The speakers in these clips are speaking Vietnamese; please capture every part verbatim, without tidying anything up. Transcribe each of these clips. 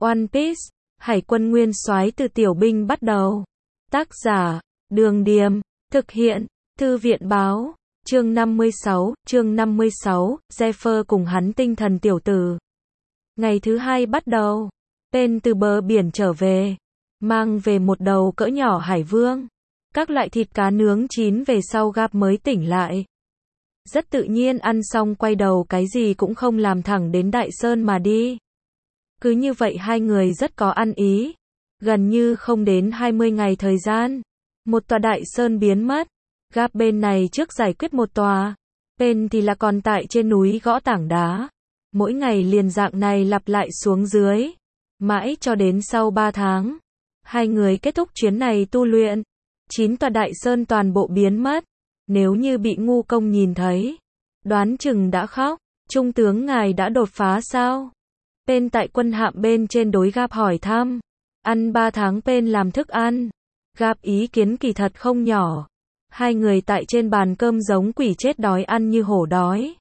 One Piece, Hải quân nguyên soái từ tiểu binh bắt đầu. Tác giả, Đường Điềm, thực hiện, Thư viện báo, chương năm mươi sáu, chương năm mươi sáu, Zephyr cùng hắn tinh thần tiểu tử. Ngày thứ hai bắt đầu, Pen từ bờ biển trở về, mang về một đầu cỡ nhỏ hải vương, các loại thịt cá nướng chín về sau Gap mới tỉnh lại. Rất tự nhiên ăn xong quay đầu cái gì cũng không làm thẳng đến Đại Sơn mà đi. Cứ như vậy hai người rất có ăn ý. Gần như không đến hai mươi ngày thời gian, một tòa Đại Sơn biến mất. Gap bên này trước giải quyết một tòa, Pen thì là còn tại trên núi gõ tảng đá. Mỗi ngày liền dạng này lặp lại xuống dưới, mãi cho đến sau ba tháng. Hai người kết thúc chuyến này tu luyện. Chín tòa Đại Sơn toàn bộ biến mất. Nếu như bị ngu công nhìn thấy, đoán chừng đã khóc. Trung tướng ngài đã đột phá sao? Pen tại quân hạm bên trên đối Gap hỏi thăm. Ăn ba tháng Pen làm thức ăn. Gap ý kiến kỳ thật không nhỏ. Hai người tại trên bàn cơm giống quỷ chết đói ăn như hổ đói.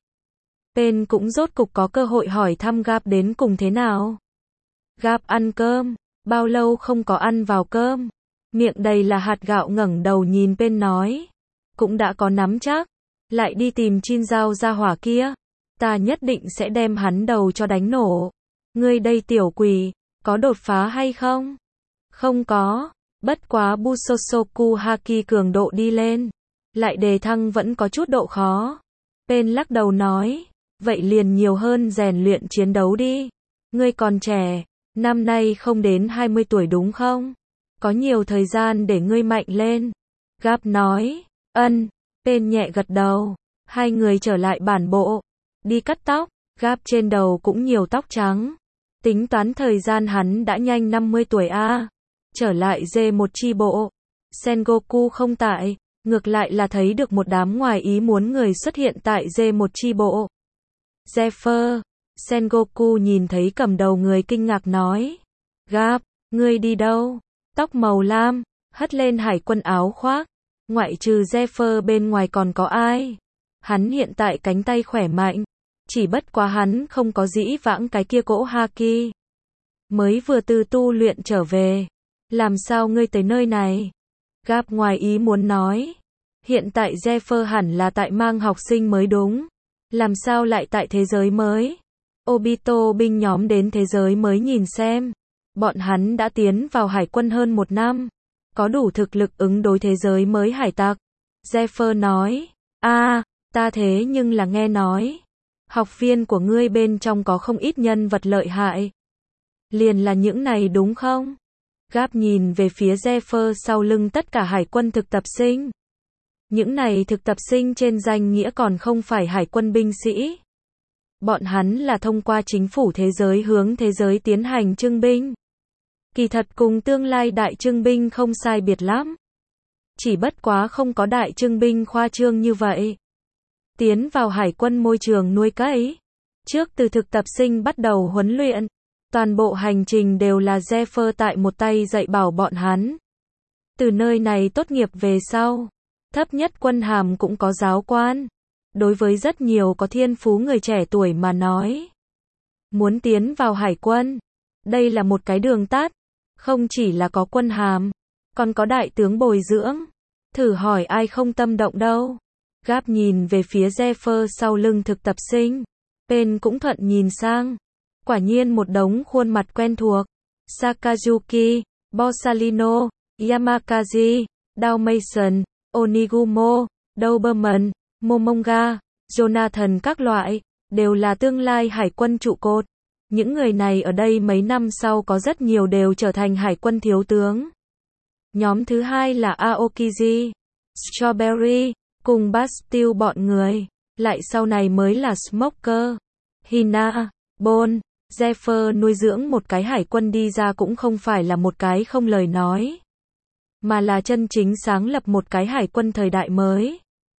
Pen cũng rốt cục có cơ hội hỏi thăm Gap đến cùng thế nào. Gap ăn cơm, bao lâu không có ăn vào cơm. Miệng đầy là hạt gạo ngẩng đầu nhìn Pen nói. Cũng đã có nắm chắc, lại đi tìm Chin Giao ra hỏa kia. Ta nhất định sẽ đem hắn đầu cho đánh nổ. Ngươi đây tiểu quỷ, có đột phá hay không? Không có, bất quá Busosoku Haki cường độ đi lên. Lại đề thăng vẫn có chút độ khó. Pen lắc đầu nói, vậy liền nhiều hơn rèn luyện chiến đấu đi. Ngươi còn trẻ, năm nay không đến hai mươi tuổi đúng không? Có nhiều thời gian để ngươi mạnh lên. Gap nói, ân, Pen nhẹ gật đầu. Hai người trở lại bản bộ, đi cắt tóc. Gap trên đầu cũng nhiều tóc trắng. Tính toán thời gian hắn đã nhanh năm mươi tuổi a. Trở lại dê một chi bộ. Sengoku không tại, ngược lại là thấy được một đám ngoài ý muốn người xuất hiện tại dê một chi bộ. Zephyr, Sengoku nhìn thấy cầm đầu người kinh ngạc nói. Gap, ngươi đi đâu? Tóc màu lam, hất lên hải quân áo khoác. Ngoại trừ Zephyr bên ngoài còn có ai? Hắn hiện tại cánh tay khỏe mạnh. Chỉ bất quá hắn không có dĩ vãng cái kia cỗ Haki. Mới vừa từ tu luyện trở về. Làm sao ngươi tới nơi này? Gap ngoài ý muốn nói. Hiện tại Zephyr hẳn là tại mang học sinh mới đúng. Làm sao lại tại thế giới mới? Obito binh nhóm đến thế giới mới nhìn xem. Bọn hắn đã tiến vào hải quân hơn một năm. Có đủ thực lực ứng đối thế giới mới hải tặc. Zephyr nói. a ta thế nhưng là nghe nói. Học viên của ngươi bên trong có không ít nhân vật lợi hại. Liền là những này đúng không? Gap nhìn về phía Zephyr sau lưng tất cả hải quân thực tập sinh. Những này thực tập sinh trên danh nghĩa còn không phải hải quân binh sĩ. Bọn hắn là thông qua chính phủ thế giới hướng thế giới tiến hành trưng binh. Kỳ thật cùng tương lai đại trưng binh không sai biệt lắm. Chỉ bất quá không có đại trưng binh khoa trương như vậy. Tiến vào hải quân môi trường nuôi cấy. Trước từ thực tập sinh bắt đầu huấn luyện. Toàn bộ hành trình đều là Zephyr tại một tay dạy bảo bọn hắn. Từ nơi này tốt nghiệp về sau. Thấp nhất quân hàm cũng có giáo quan. Đối với rất nhiều có thiên phú người trẻ tuổi mà nói. Muốn tiến vào hải quân. Đây là một cái đường tắt. Không chỉ là có quân hàm. Còn có đại tướng bồi dưỡng. Thử hỏi ai không tâm động đâu. Gap nhìn về phía Zephyr sau lưng thực tập sinh. Pen cũng thuận nhìn sang. Quả nhiên một đống khuôn mặt quen thuộc. Sakazuki, Borsalino, Yamakazi, Dalmatian, Onigumo, Doberman, Momonga, Jonathan các loại, đều là tương lai hải quân trụ cột. Những người này ở đây mấy năm sau có rất nhiều đều trở thành hải quân thiếu tướng. Nhóm thứ hai là Aokiji, Strawberry, cùng Bastille bọn người. Lại sau này mới là Smoker, Hina, Bon. Zephyr nuôi dưỡng một cái hải quân đi ra cũng không phải là một cái không lời nói. Mà là chân chính sáng lập một cái hải quân thời đại mới.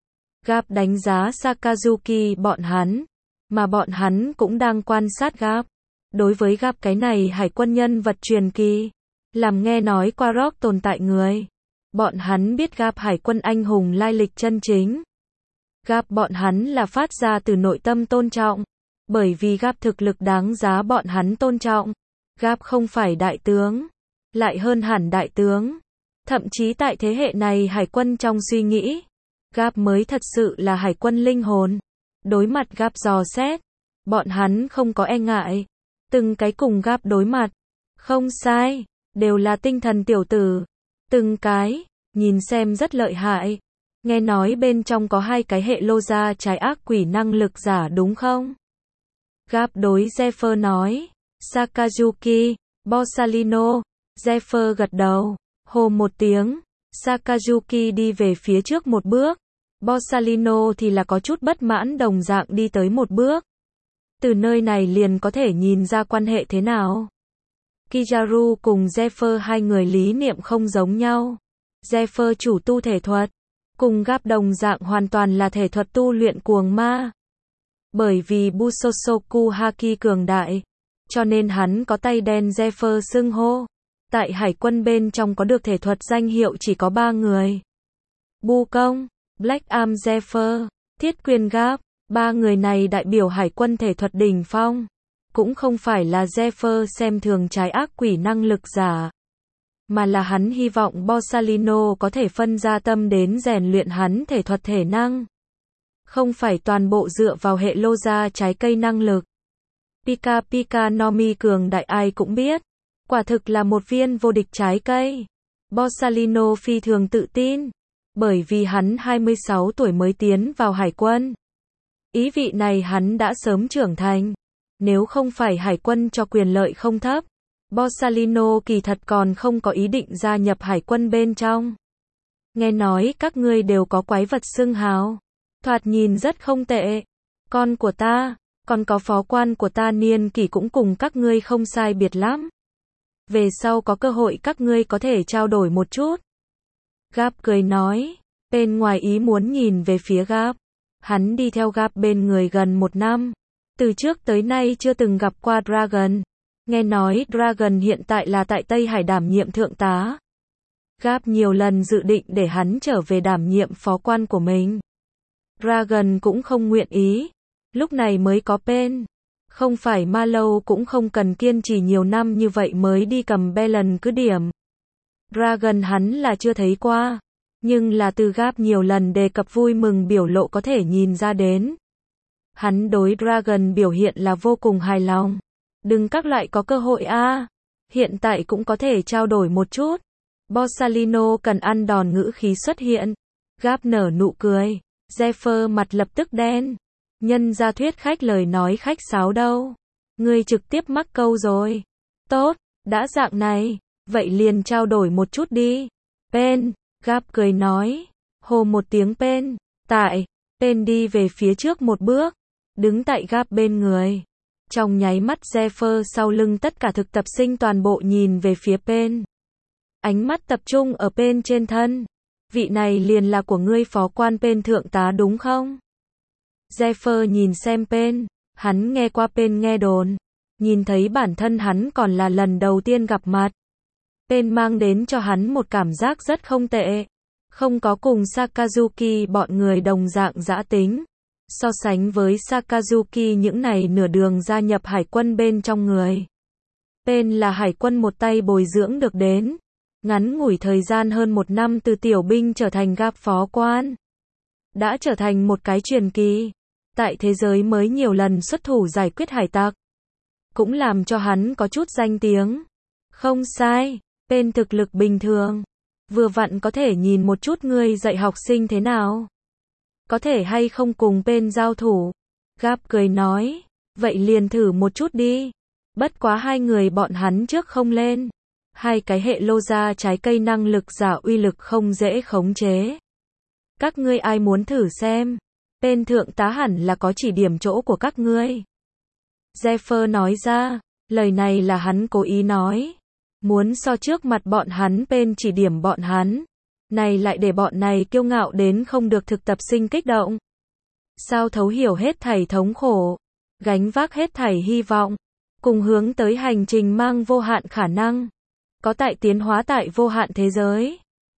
Gap đánh giá Sakazuki bọn hắn. Mà bọn hắn cũng đang quan sát Gap. Đối với Gap cái này hải quân nhân vật truyền kỳ. Làm nghe nói qua Rock tồn tại người. Bọn hắn biết Gap hải quân anh hùng lai lịch chân chính. Gap bọn hắn là phát ra từ nội tâm tôn trọng. Bởi vì Gap thực lực đáng giá bọn hắn tôn trọng. Gap không phải đại tướng, lại hơn hẳn đại tướng. Thậm chí tại thế hệ này hải quân trong suy nghĩ, Gap mới thật sự là hải quân linh hồn. Đối mặt Gap dò xét, bọn hắn không có e ngại. Từng cái cùng Gap đối mặt. Không sai, đều là tinh thần tiểu tử. Từng cái, nhìn xem rất lợi hại. Nghe nói bên trong có hai cái hệ lô ra trái ác quỷ năng lực giả đúng không? Gap đối Zephyr nói. Sakazuki, Borsalino. Zephyr gật đầu. Hô một tiếng. Sakazuki đi về phía trước một bước. Borsalino thì là có chút bất mãn đồng dạng đi tới một bước. Từ nơi này liền có thể nhìn ra quan hệ thế nào. Kizaru cùng Zephyr hai người lý niệm không giống nhau. Zephyr chủ tu thể thuật, cùng Gap đồng dạng hoàn toàn là thể thuật tu luyện cuồng ma. Bởi vì Busosoku Haki cường đại, cho nên hắn có tay đen Zephyr xưng hô. Tại hải quân bên trong có được thể thuật danh hiệu chỉ có ba người. Bu Công, Black Arm Zephyr, Thiết Quyền Gap, ba người này đại biểu hải quân thể thuật đỉnh phong. Cũng không phải là Zephyr xem thường trái ác quỷ năng lực giả, mà là hắn hy vọng Borsalino có thể phân ra tâm đến rèn luyện hắn thể thuật thể năng. Không phải toàn bộ dựa vào hệ lô ra trái cây năng lực. Pika Pika Nomi cường đại ai cũng biết. Quả thực là một viên vô địch trái cây. Borsalino phi thường tự tin. Bởi vì hắn hai mươi sáu tuổi mới tiến vào hải quân. Ý vị này hắn đã sớm trưởng thành. Nếu không phải hải quân cho quyền lợi không thấp, Borsalino kỳ thật còn không có ý định gia nhập hải quân bên trong. Nghe nói các ngươi đều có quái vật xưng hào. Thoạt nhìn rất không tệ. Con của ta, còn có phó quan của ta niên kỷ cũng cùng các ngươi không sai biệt lắm. Về sau có cơ hội các ngươi có thể trao đổi một chút. Gap cười nói. Bên ngoài ý muốn nhìn về phía Gap. Hắn đi theo Gap bên người gần một năm. Từ trước tới nay chưa từng gặp qua Dragon. Nghe nói Dragon hiện tại là tại Tây Hải đảm nhiệm thượng tá. Gap nhiều lần dự định để hắn trở về đảm nhiệm phó quan của mình. Dragon cũng không nguyện ý. Lúc này mới có Pen. Không phải Marlowe cũng không cần kiên trì nhiều năm như vậy mới đi cầm Belen cứ điểm. Dragon hắn là chưa thấy qua. Nhưng là từ Gap nhiều lần đề cập vui mừng biểu lộ có thể nhìn ra đến. Hắn đối Dragon biểu hiện là vô cùng hài lòng. Đừng các loại có cơ hội a, à. Hiện tại cũng có thể trao đổi một chút. Borsalino cần ăn đòn ngữ khí xuất hiện. Gap nở nụ cười. Zephyr mặt lập tức đen. Nhân ra thuyết khách lời nói khách sáo đâu. Ngươi trực tiếp mắc câu rồi. Tốt, đã dạng này. Vậy liền trao đổi một chút đi. Pen, Gap cười nói. Hô một tiếng Pen. Tại, Pen đi về phía trước một bước. Đứng tại Gap bên người. Trong nháy mắt Zephyr sau lưng tất cả thực tập sinh toàn bộ nhìn về phía Pen. Ánh mắt tập trung ở Pen trên thân. Vị này liền là của ngươi phó quan Pen thượng tá đúng không? Zephyr nhìn xem Pen. Hắn nghe qua Pen nghe đồn. Nhìn thấy bản thân hắn còn là lần đầu tiên gặp mặt. Pen mang đến cho hắn một cảm giác rất không tệ. Không có cùng Sakazuki bọn người đồng dạng dã tính. So sánh với Sakazuki những này nửa đường gia nhập hải quân bên trong người. Pen là hải quân một tay bồi dưỡng được đến. Ngắn ngủi thời gian hơn một năm từ tiểu binh trở thành Gap phó quan. Đã trở thành một cái truyền kỳ. Tại thế giới mới nhiều lần xuất thủ giải quyết hải tặc. Cũng làm cho hắn có chút danh tiếng. Không sai, Pen thực lực bình thường. Vừa vặn có thể nhìn một chút ngươi dạy học sinh thế nào. Có thể hay không cùng Pen giao thủ. Gap cười nói. Vậy liền thử một chút đi. Bất quá hai người bọn hắn trước không lên. Hai cái hệ lô ra trái cây năng lực giả uy lực không dễ khống chế. Các ngươi ai muốn thử xem. Pen thượng tá hẳn là có chỉ điểm chỗ của các ngươi. Zephyr nói ra. Lời này là hắn cố ý nói. Muốn so trước mặt bọn hắn Pen chỉ điểm bọn hắn. Này lại để bọn này kiêu ngạo đến không được thực tập sinh kích động. Sao thấu hiểu hết thảy thống khổ. Gánh vác hết thảy hy vọng. Cùng hướng tới hành trình mang vô hạn khả năng. Có tại tiến hóa tại vô hạn thế giới.